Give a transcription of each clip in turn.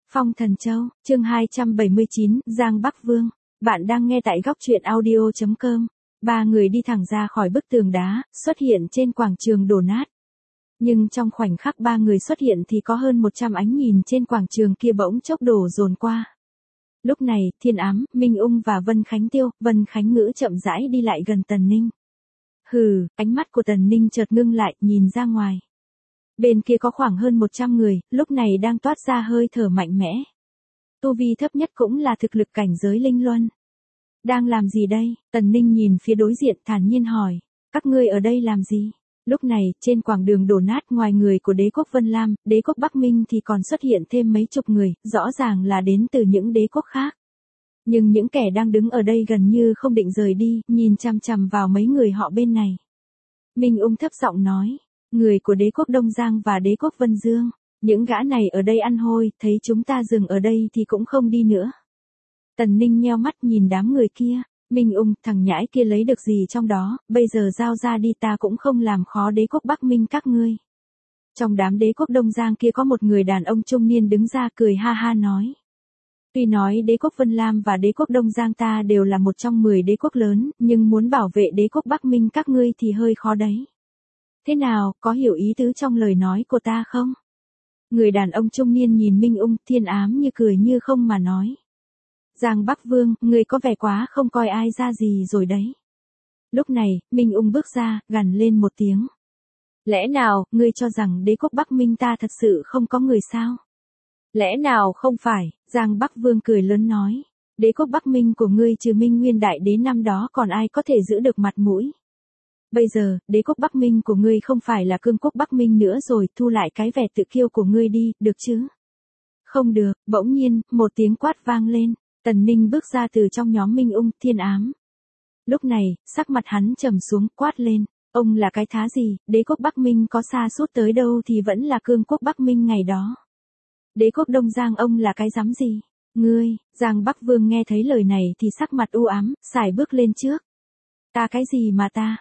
Phong Thần Châu, chương 279, Giang Bắc Vương. Bạn đang nghe tại góc truyện audio.com. Ba người đi thẳng ra khỏi bức tường đá, xuất hiện trên quảng trường đổ nát. Nhưng trong khoảnh khắc ba người xuất hiện thì có hơn 100 ánh nhìn trên quảng trường kia bỗng chốc đổ dồn qua. Lúc này, Thiên Ám, Minh Ung và Vân Khánh Ngữ chậm rãi đi lại gần Tần Ninh. Hừ, ánh mắt của Tần Ninh chợt ngưng lại, nhìn ra ngoài. Bên kia có khoảng hơn 100 người, lúc này đang toát ra hơi thở mạnh mẽ. Tu vi thấp nhất cũng là thực lực cảnh giới linh luân. Đang làm gì đây? Tần Ninh nhìn phía đối diện thản nhiên hỏi. Các ngươi ở đây làm gì? Lúc này, trên quảng đường đổ nát ngoài người của đế quốc Vân Lam, đế quốc Bắc Minh thì còn xuất hiện thêm mấy chục người, rõ ràng là đến từ những đế quốc khác. Nhưng những kẻ đang đứng ở đây gần như không định rời đi, nhìn chằm chằm vào mấy người họ bên này. Minh Ung thấp giọng nói. Người của đế quốc Đông Giang và đế quốc Vân Dương, những gã này ở đây ăn hôi, thấy chúng ta dừng ở đây thì cũng không đi nữa. Tần Ninh nheo mắt nhìn đám người kia, Minh Ung, thằng nhãi kia lấy được gì trong đó, bây giờ giao ra đi, ta cũng không làm khó đế quốc Bắc Minh các ngươi. Trong đám đế quốc Đông Giang kia có một người đàn ông trung niên đứng ra cười ha ha nói. Tuy nói đế quốc Vân Lam và đế quốc Đông Giang ta đều là một trong 10 đế quốc lớn, nhưng muốn bảo vệ đế quốc Bắc Minh các ngươi thì hơi khó đấy. Thế nào, có hiểu ý tứ trong lời nói của ta không? Người đàn ông trung niên nhìn Minh Ung, Thiên Ám như cười như không mà nói. Giang Bắc Vương, người có vẻ quá không coi ai ra gì rồi đấy. Lúc này, Minh Ung bước ra, gằn lên một tiếng. Lẽ nào, ngươi cho rằng đế quốc Bắc Minh ta thật sự không có người sao? Lẽ nào không phải, Giang Bắc Vương cười lớn nói. Đế quốc Bắc Minh của ngươi trừ Minh Nguyên Đại Đế năm đó còn ai có thể giữ được mặt mũi? Bây giờ, đế quốc Bắc Minh của ngươi không phải là cương quốc Bắc Minh nữa rồi, thu lại cái vẻ tự kiêu của ngươi đi, được chứ? Không được, bỗng nhiên, một tiếng quát vang lên, Tần Ninh bước ra từ trong nhóm Minh Ung, Thiên Ám. Lúc này, sắc mặt hắn trầm xuống, quát lên, ông là cái thá gì, đế quốc Bắc Minh có xa suốt tới đâu thì vẫn là cương quốc Bắc Minh ngày đó. Đế quốc Đông Giang ông là cái rắm gì? Ngươi, Giang Bắc Vương nghe thấy lời này thì sắc mặt u ám, sải bước lên trước. Ta cái gì mà ta?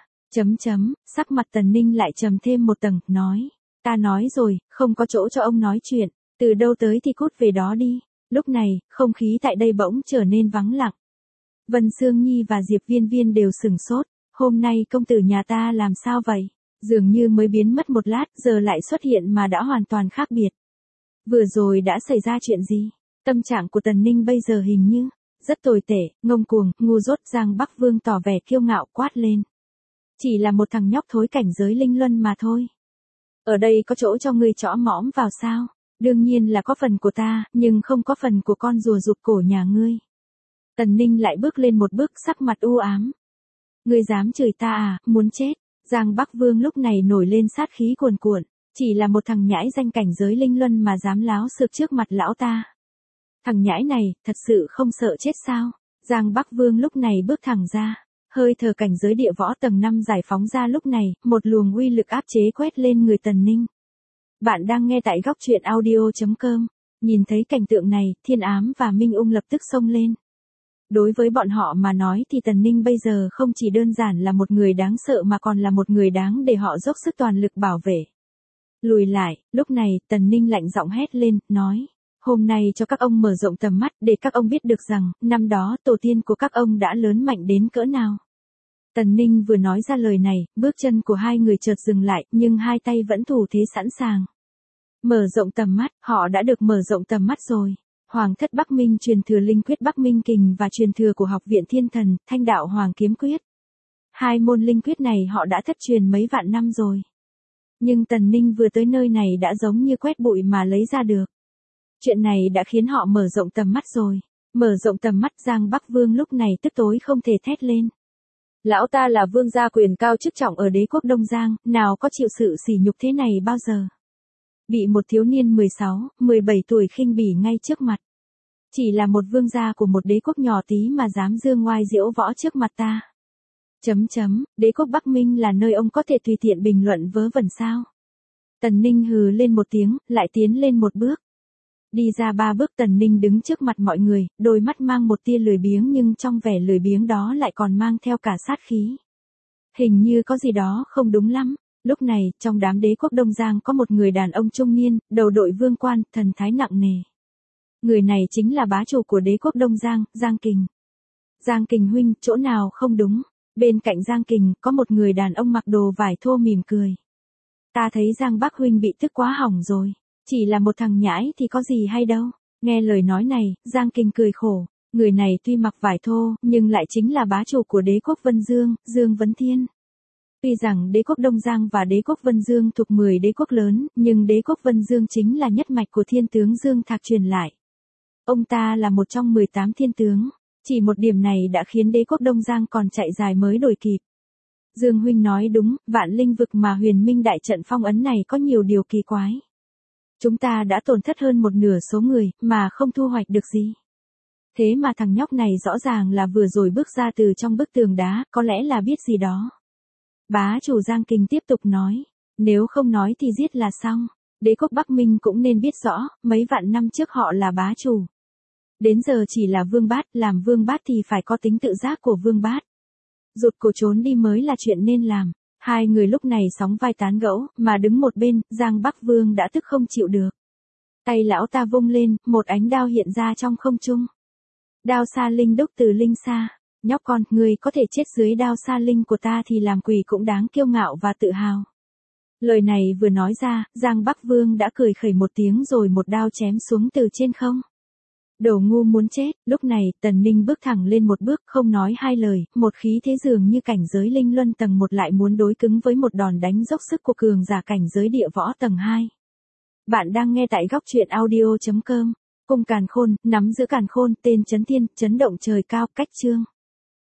Sắc mặt Tần Ninh lại trầm thêm một tầng, nói. Ta nói rồi, không có chỗ cho ông nói chuyện, từ đâu tới thì cút về đó đi. Lúc này, không khí tại đây bỗng trở nên vắng lặng. Vân Sương Nhi và Diệp Viên Viên đều sửng sốt, hôm nay công tử nhà ta làm sao vậy? Dường như mới biến mất một lát, giờ lại xuất hiện mà đã hoàn toàn khác biệt. Vừa rồi đã xảy ra chuyện gì? Tâm trạng của Tần Ninh bây giờ hình như rất tồi tệ, ngông cuồng, ngu dốt. Giang Bắc Vương tỏ vẻ kiêu ngạo quát lên. Chỉ là một thằng nhóc thối cảnh giới linh luân mà thôi. Ở đây có chỗ cho ngươi chõ mõm vào sao? Đương nhiên là có phần của ta, nhưng không có phần của con rùa rụt cổ nhà ngươi. Tần Ninh lại bước lên một bước, sắc mặt u ám. Ngươi dám chửi ta à, muốn chết. Giang Bắc Vương lúc này nổi lên sát khí cuồn cuộn. Chỉ là một thằng nhãi danh cảnh giới linh luân mà dám láo xược trước mặt lão ta. Thằng nhãi này, thật sự không sợ chết sao? Giang Bắc Vương lúc này bước thẳng ra. Hơi thở cảnh giới địa võ tầng 5 giải phóng ra lúc này, một luồng uy lực áp chế quét lên người Tần Ninh. Bạn đang nghe tại góc truyện audio.com. Nhìn thấy cảnh tượng này, Thiên Ám và Minh Ung lập tức xông lên. Đối với bọn họ mà nói thì Tần Ninh bây giờ không chỉ đơn giản là một người đáng sợ mà còn là một người đáng để họ dốc sức toàn lực bảo vệ. Lùi lại, lúc này, Tần Ninh lạnh giọng hét lên, nói. Hôm nay cho các ông mở rộng tầm mắt để các ông biết được rằng, năm đó tổ tiên của các ông đã lớn mạnh đến cỡ nào. Tần Ninh vừa nói ra lời này, bước chân của hai người chợt dừng lại, nhưng hai tay vẫn thủ thế sẵn sàng. Mở rộng tầm mắt, họ đã được mở rộng tầm mắt rồi. Hoàng thất Bắc Minh truyền thừa linh quyết Bắc Minh Kình và truyền thừa của Học viện Thiên Thần, Thanh đạo Hoàng Kiếm Quyết. Hai môn linh quyết này họ đã thất truyền mấy vạn năm rồi. Nhưng Tần Ninh vừa tới nơi này đã giống như quét bụi mà lấy ra được. Chuyện này đã khiến họ mở rộng tầm mắt rồi. Mở rộng tầm mắt, Giang Bắc Vương lúc này tức tối không thể thét lên. Lão ta là vương gia quyền cao chức trọng ở đế quốc Đông Giang, nào có chịu sự sỉ nhục thế này bao giờ. Bị một thiếu niên 16, 17 tuổi khinh bỉ ngay trước mặt. Chỉ là một vương gia của một đế quốc nhỏ tí mà dám dương ngoai diễu võ trước mặt ta. Đế quốc Bắc Minh là nơi ông có thể tùy tiện bình luận vớ vẩn sao? Tần Ninh hừ lên một tiếng, lại tiến lên một bước. Đi ra 3 bước Tần Ninh đứng trước mặt mọi người, đôi mắt mang một tia lười biếng nhưng trong vẻ lười biếng đó lại còn mang theo cả sát khí. Hình như có gì đó không đúng lắm. Lúc này, trong đám đế quốc Đông Giang có một người đàn ông trung niên, đầu đội vương quan, thần thái nặng nề. Người này chính là bá chủ của đế quốc Đông Giang, Giang Kình. Giang Kình huynh, chỗ nào không đúng? Bên cạnh Giang Kình, có một người đàn ông mặc đồ vải thô mỉm cười. Ta thấy Giang Bắc huynh bị tức quá hỏng rồi. Chỉ là một thằng nhãi thì có gì hay đâu. Nghe lời nói này, Giang Kình cười khổ. Người này tuy mặc vải thô, nhưng lại chính là bá chủ của đế quốc Vân Dương, Dương Vấn Thiên. Tuy rằng đế quốc Đông Giang và đế quốc Vân Dương thuộc 10 đế quốc lớn, nhưng đế quốc Vân Dương chính là nhất mạch của thiên tướng Dương Thạc truyền lại. Ông ta là một trong 18 thiên tướng. Chỉ một điểm này đã khiến đế quốc Đông Giang còn chạy dài mới đuổi kịp. Dương huynh nói đúng, vạn linh vực mà huyền minh đại trận phong ấn này có nhiều điều kỳ quái. Chúng ta đã tổn thất hơn một nửa số người, mà không thu hoạch được gì. Thế mà thằng nhóc này rõ ràng là vừa rồi bước ra từ trong bức tường đá, có lẽ là biết gì đó. Bá chủ Giang Kình tiếp tục nói, nếu không nói thì giết là xong. Đế quốc Bắc Minh cũng nên biết rõ, mấy vạn năm trước họ là bá chủ. Đến giờ chỉ là vương bát, làm vương bát thì phải có tính tự giác của vương bát. Rụt cổ trốn đi mới là chuyện nên làm. Hai người lúc này sóng vai tán gẫu, mà đứng một bên, Giang Bắc Vương đã tức không chịu được. Tay lão ta vung lên, một ánh đao hiện ra trong không trung. Đao sa linh đúc từ linh xa. Nhóc con, ngươi có thể chết dưới đao sa linh của ta thì làm quỷ cũng đáng kiêu ngạo và tự hào. Lời này vừa nói ra, Giang Bắc Vương đã cười khẩy một tiếng rồi một đao chém xuống từ trên không. Đồ ngu muốn chết, lúc này, Tần Ninh bước thẳng lên một bước, không nói hai lời, một khí thế dường như cảnh giới linh luân tầng 1 lại muốn đối cứng với một đòn đánh dốc sức của cường giả cảnh giới địa võ tầng 2. Bạn đang nghe tại góc truyện audio.com. Cung càn khôn, nắm giữ càn khôn, tên Chấn Thiên, chấn động trời cao, cách chương.